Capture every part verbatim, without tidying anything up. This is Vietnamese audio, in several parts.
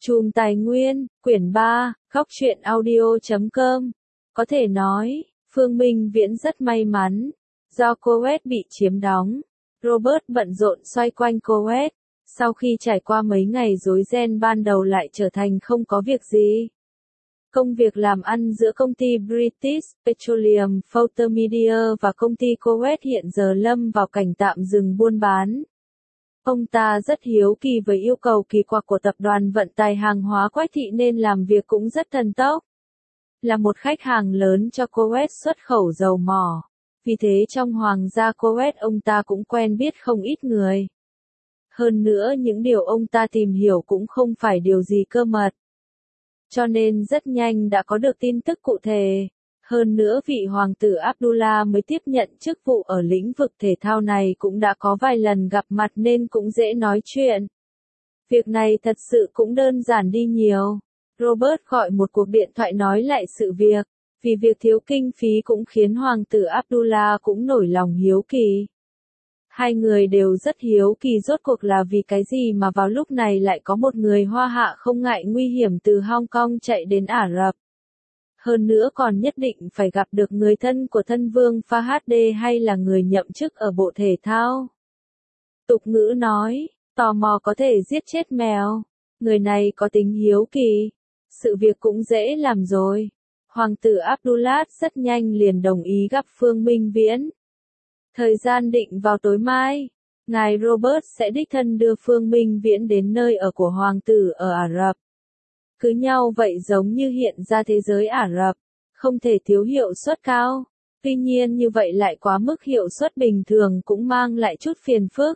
Chùm Tài Nguyên, quyển ba, góc truyện audio chấm com. Có thể nói, Phương Minh Viễn rất may mắn. Do Coes bị chiếm đóng, Robert bận rộn xoay quanh Coes. Sau khi trải qua mấy ngày rối ren ban đầu lại trở thành không có việc gì. Công việc làm ăn giữa công ty British Petroleum Filter Media và công ty Coes hiện giờ lâm vào cảnh tạm dừng buôn bán. Ông ta rất hiếu kỳ với yêu cầu kỳ quặc của tập đoàn vận tải hàng hóa Quách Thị nên làm việc cũng rất thần tốc. Là một khách hàng lớn cho Coes xuất khẩu dầu mỏ. Vì thế trong hoàng gia Coes ông ta cũng quen biết không ít người. Hơn nữa những điều ông ta tìm hiểu cũng không phải điều gì cơ mật. Cho nên rất nhanh đã có được tin tức cụ thể. Hơn nữa vị hoàng tử Abdullah mới tiếp nhận chức vụ ở lĩnh vực thể thao này cũng đã có vài lần gặp mặt nên cũng dễ nói chuyện. Việc này thật sự cũng đơn giản đi nhiều. Robert gọi một cuộc điện thoại nói lại sự việc. Vì việc thiếu kinh phí cũng khiến hoàng tử Abdullah cũng nổi lòng hiếu kỳ. Hai người đều rất hiếu kỳ rốt cuộc là vì cái gì mà vào lúc này lại có một người Hoa Hạ không ngại nguy hiểm từ Hong Kong chạy đến Ả Rập. Hơn nữa còn nhất định phải gặp được người thân của thân vương Fahd hay là người nhậm chức ở bộ thể thao. Tục ngữ nói, tò mò có thể giết chết mèo. Người này có tính hiếu kỳ. Sự việc cũng dễ làm rồi. Hoàng tử Abdullah rất nhanh liền đồng ý gặp Phương Minh Viễn. Thời gian định vào tối mai, ngài Robert sẽ đích thân đưa Phương Minh Viễn đến nơi ở của hoàng tử ở Ả Rập. Cứ nhau vậy giống như hiện ra thế giới Ả Rập, không thể thiếu hiệu suất cao. Tuy nhiên như vậy lại quá mức hiệu suất bình thường cũng mang lại chút phiền phức.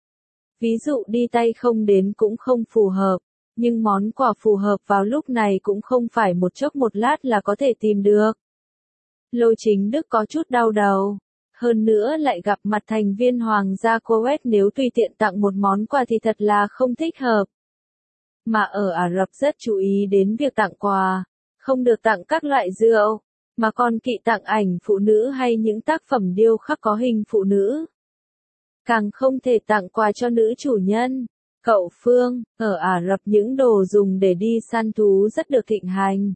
Ví dụ đi tay không đến cũng không phù hợp, nhưng món quà phù hợp vào lúc này cũng không phải một chốc một lát là có thể tìm được. Lô Chính Đức có chút đau đầu. Hơn nữa lại gặp mặt thành viên hoàng gia Coes nếu tùy tiện tặng một món quà thì thật là không thích hợp. Mà ở Ả Rập rất chú ý đến việc tặng quà, không được tặng các loại rượu, mà còn kỵ tặng ảnh phụ nữ hay những tác phẩm điêu khắc có hình phụ nữ. Càng không thể tặng quà cho nữ chủ nhân. Cậu Phương, ở Ả Rập những đồ dùng để đi săn thú rất được thịnh hành.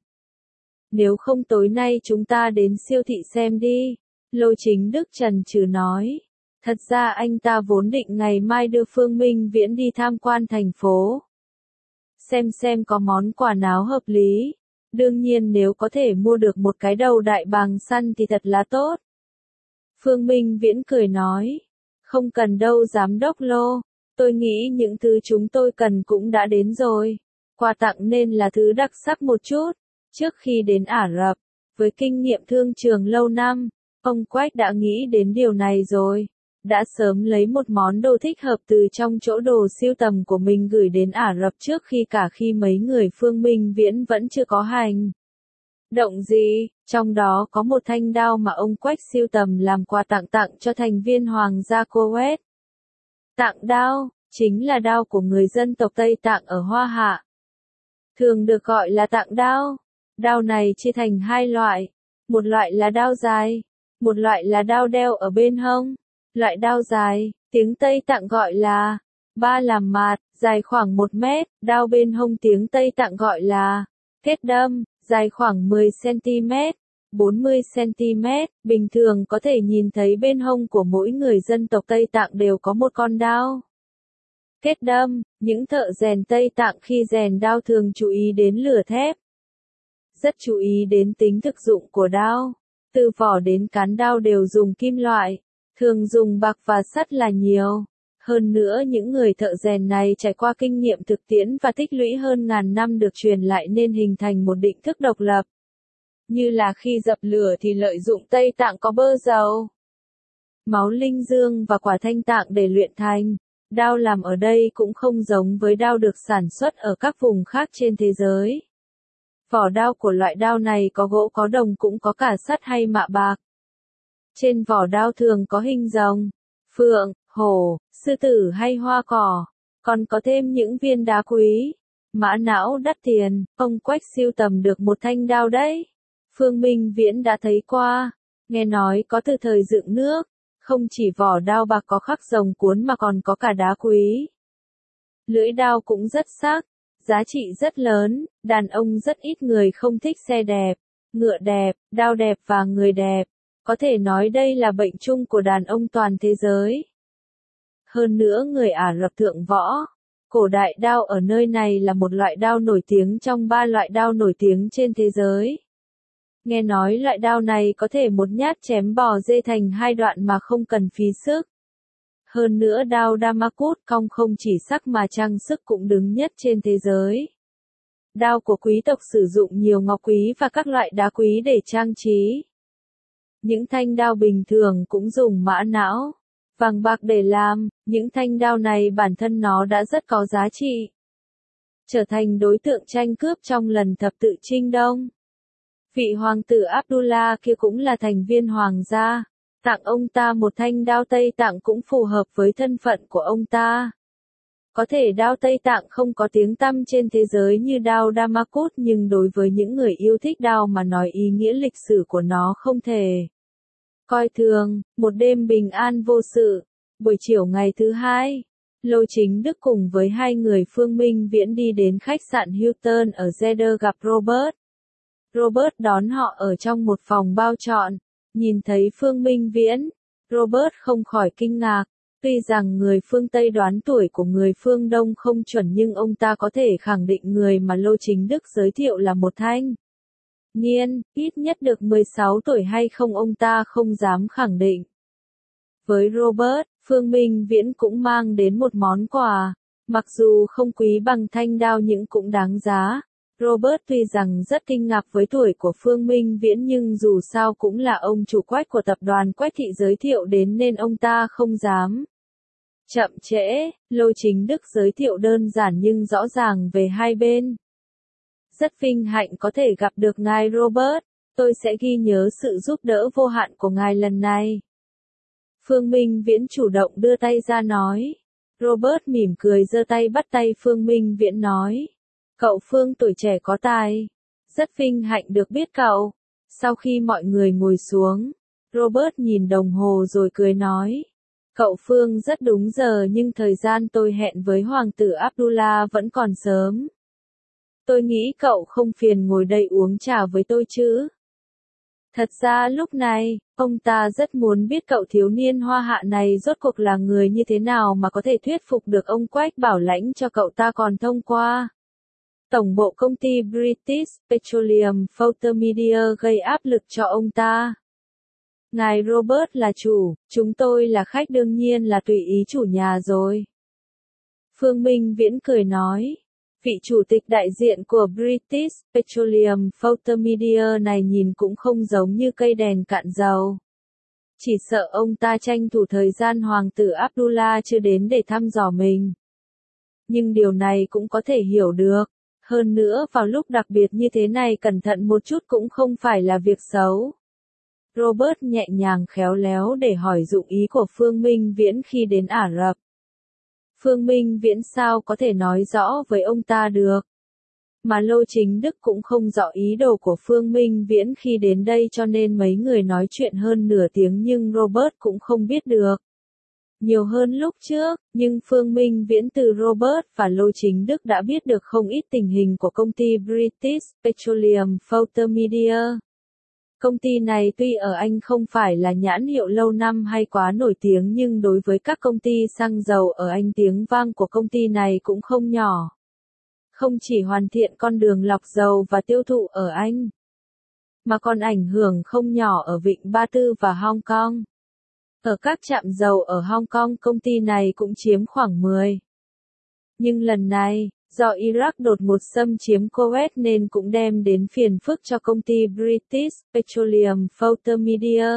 Nếu không tối nay chúng ta đến siêu thị xem đi. Lô Chính Đức chần chừ nói. Thật ra anh ta vốn định ngày mai đưa Phương Minh Viễn đi tham quan thành phố. Xem xem có món quà nào hợp lý. Đương nhiên nếu có thể mua được một cái đầu đại bàng săn thì thật là tốt. Phương Minh Viễn cười nói. Không cần đâu giám đốc Lô. Tôi nghĩ những thứ chúng tôi cần cũng đã đến rồi. Quà tặng nên là thứ đặc sắc một chút. Trước khi đến Ả Rập, với kinh nghiệm thương trường lâu năm, ông Quách đã nghĩ đến điều này rồi. Đã sớm lấy một món đồ thích hợp từ trong chỗ đồ sưu tầm của mình gửi đến Ả Rập trước khi cả khi mấy người Phương Minh Viễn vẫn chưa có hành động gì. Trong đó có một thanh đao mà ông Quách sưu tầm làm quà tặng tặng cho thành viên hoàng gia Coes. Tặng đao, chính là đao của người dân tộc Tây Tạng ở Hoa Hạ. Thường được gọi là tặng đao. Đao này chia thành hai loại. Một loại là đao dài. Một loại là đao đeo ở bên hông. Loại đao dài, tiếng Tây Tạng gọi là ba làm mạt, dài khoảng một mét. Đao bên hông tiếng Tây Tạng gọi là kết đâm, dài khoảng mười xăng-ti-mét, bốn mươi xăng-ti-mét. Bình thường có thể nhìn thấy bên hông của mỗi người dân tộc Tây Tạng đều có một con đao. Kết đâm, những thợ rèn Tây Tạng khi rèn đao thường chú ý đến lửa thép. Rất chú ý đến tính thực dụng của đao. Từ vỏ đến cán đao đều dùng kim loại, thường dùng bạc và sắt là nhiều. Hơn nữa những người thợ rèn này trải qua kinh nghiệm thực tiễn và tích lũy hơn ngàn năm được truyền lại nên hình thành một định thức độc lập. Như là khi dập lửa thì lợi dụng Tây Tạng có bơ dầu, máu linh dương và quả thanh tạng để luyện thành. Đao làm ở đây cũng không giống với đao được sản xuất ở các vùng khác trên thế giới. Vỏ đao của loại đao này có gỗ có đồng cũng có cả sắt hay mạ bạc. Trên vỏ đao thường có hình rồng, phượng, hổ, sư tử hay hoa cỏ, còn có thêm những viên đá quý. Mã não đắt tiền, ông Quách sưu tầm được một thanh đao đấy. Phương Minh Viễn đã thấy qua, nghe nói có từ thời dựng nước, không chỉ vỏ đao bạc có khắc rồng cuốn mà còn có cả đá quý. Lưỡi đao cũng rất sắc, giá trị rất lớn, đàn ông rất ít người không thích xe đẹp, ngựa đẹp, đao đẹp và người đẹp. Có thể nói đây là bệnh chung của đàn ông toàn thế giới. Hơn nữa người Ả Rập thượng võ, cổ đại đao ở nơi này là một loại đao nổi tiếng trong ba loại đao nổi tiếng trên thế giới. Nghe nói loại đao này có thể một nhát chém bò dê thành hai đoạn mà không cần phí sức. Hơn nữa đao Damascus cong không chỉ sắc mà trang sức cũng đứng nhất trên thế giới. Đao của quý tộc sử dụng nhiều ngọc quý và các loại đá quý để trang trí. Những thanh đao bình thường cũng dùng mã não, vàng bạc để làm, những thanh đao này bản thân nó đã rất có giá trị. Trở thành đối tượng tranh cướp trong lần thập tự chinh đông. Vị hoàng tử Abdullah kia cũng là thành viên hoàng gia, tặng ông ta một thanh đao Tây Tạng cũng phù hợp với thân phận của ông ta. Có thể đao Tây Tạng không có tiếng tăm trên thế giới như đao Damascus nhưng đối với những người yêu thích đao mà nói ý nghĩa lịch sử của nó không thể coi thường. Một đêm bình an vô sự, buổi chiều ngày thứ hai, Lô Chính Đức cùng với hai người Phương Minh Viễn đi đến khách sạn Hilton ở Jeddah gặp Robert. Robert đón họ ở trong một phòng bao trọn. Nhìn thấy Phương Minh Viễn, Robert không khỏi kinh ngạc. Tuy rằng người phương Tây đoán tuổi của người phương Đông không chuẩn nhưng ông ta có thể khẳng định người mà Lô Chính Đức giới thiệu là một thanh niên, ít nhất được mười sáu tuổi hay không ông ta không dám khẳng định. Với Robert, Phương Minh Viễn cũng mang đến một món quà, mặc dù không quý bằng thanh đao nhưng cũng đáng giá. Robert tuy rằng rất kinh ngạc với tuổi của Phương Minh Viễn nhưng dù sao cũng là ông chủ Quách của tập đoàn Quách Thị giới thiệu đến nên ông ta không dám chậm trễ. Lô Chính Đức giới thiệu đơn giản nhưng rõ ràng về hai bên. Rất vinh hạnh có thể gặp được ngài Robert, tôi sẽ ghi nhớ sự giúp đỡ vô hạn của ngài lần này. Phương Minh Viễn chủ động đưa tay ra nói. Robert mỉm cười giơ tay bắt tay Phương Minh Viễn nói. Cậu Phương tuổi trẻ có tài. Rất vinh hạnh được biết cậu. Sau khi mọi người ngồi xuống, Robert nhìn đồng hồ rồi cười nói. Cậu Phương rất đúng giờ nhưng thời gian tôi hẹn với Hoàng tử Abdullah vẫn còn sớm. Tôi nghĩ cậu không phiền ngồi đây uống trà với tôi chứ. Thật ra lúc này, ông ta rất muốn biết cậu thiếu niên hoa hạ này rốt cuộc là người như thế nào mà có thể thuyết phục được ông Quách bảo lãnh cho cậu ta còn thông qua tổng bộ công ty British Petroleum Filter Media gây áp lực cho ông ta. Ngài Robert là chủ, chúng tôi là khách đương nhiên là tùy ý chủ nhà rồi. Phương Minh Viễn cười nói. Vị chủ tịch đại diện của British Petroleum Filter Media này nhìn cũng không giống như cây đèn cạn dầu. Chỉ sợ ông ta tranh thủ thời gian Hoàng tử Abdullah chưa đến để thăm dò mình. Nhưng điều này cũng có thể hiểu được. Hơn nữa vào lúc đặc biệt như thế này cẩn thận một chút cũng không phải là việc xấu. Robert nhẹ nhàng khéo léo để hỏi dụng ý của Phương Minh Viễn khi đến Ả Rập. Phương Minh Viễn sao có thể nói rõ với ông ta được. Mà Lô Chính Đức cũng không rõ ý đồ của Phương Minh Viễn khi đến đây cho nên mấy người nói chuyện hơn nửa tiếng nhưng Robert cũng không biết được nhiều hơn lúc trước, nhưng Phương Minh Viễn từ Robert và Lô Chính Đức đã biết được không ít tình hình của công ty British Petroleum Filter Media. Công ty này tuy ở Anh không phải là nhãn hiệu lâu năm hay quá nổi tiếng nhưng đối với các công ty xăng dầu ở Anh tiếng vang của công ty này cũng không nhỏ. Không chỉ hoàn thiện con đường lọc dầu và tiêu thụ ở Anh, mà còn ảnh hưởng không nhỏ ở Vịnh Ba Tư và Hong Kong. Ở các trạm dầu ở Hong Kong công ty này cũng chiếm khoảng mười. Nhưng lần này, do Iraq đột ngột xâm chiếm Kuwait nên cũng đem đến phiền phức cho công ty British Petroleum Filter Media.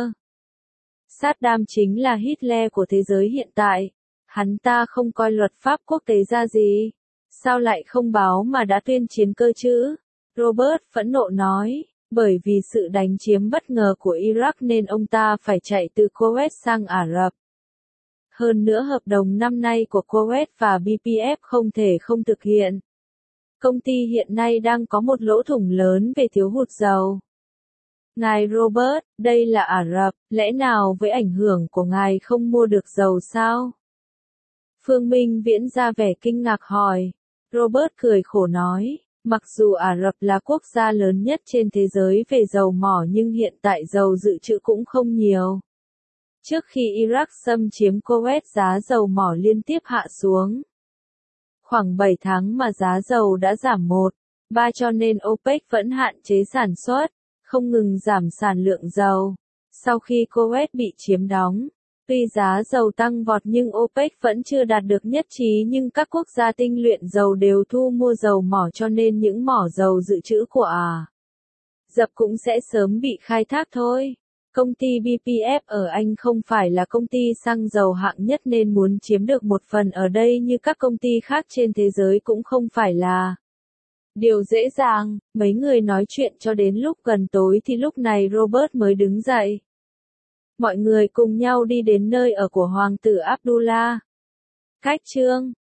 Saddam chính là Hitler của thế giới hiện tại. Hắn ta không coi luật pháp quốc tế ra gì. Sao lại không báo mà đã tuyên chiến cơ chứ? Robert phẫn nộ nói. Bởi vì sự đánh chiếm bất ngờ của Iraq nên ông ta phải chạy từ Kuwait sang Ả Rập. Hơn nữa hợp đồng năm nay của Kuwait và bê pê ép không thể không thực hiện. Công ty hiện nay đang có một lỗ thủng lớn về thiếu hụt dầu. Ngài Robert, đây là Ả Rập, lẽ nào với ảnh hưởng của ngài không mua được dầu sao? Phương Minh Viễn ra vẻ kinh ngạc hỏi. Robert cười khổ nói, mặc dù Ả Rập là quốc gia lớn nhất trên thế giới về dầu mỏ nhưng hiện tại dầu dự trữ cũng không nhiều. Trước khi Iraq xâm chiếm Kuwait giá dầu mỏ liên tiếp hạ xuống. Khoảng bảy tháng mà giá dầu đã giảm một phần ba cho nên OPEC vẫn hạn chế sản xuất, không ngừng giảm sản lượng dầu. Sau khi Kuwait bị chiếm đóng, tuy giá dầu tăng vọt nhưng OPEC vẫn chưa đạt được nhất trí nhưng các quốc gia tinh luyện dầu đều thu mua dầu mỏ cho nên những mỏ dầu dự trữ của Ả Rập cũng sẽ sớm bị khai thác thôi. Công ty bê pê ép ở Anh không phải là công ty xăng dầu hạng nhất nên muốn chiếm được một phần ở đây như các công ty khác trên thế giới cũng không phải là điều dễ dàng. Mấy người nói chuyện cho đến lúc gần tối thì lúc này Robert mới đứng dậy. Mọi người cùng nhau đi đến nơi ở của Hoàng tử Abdullah. Cách chương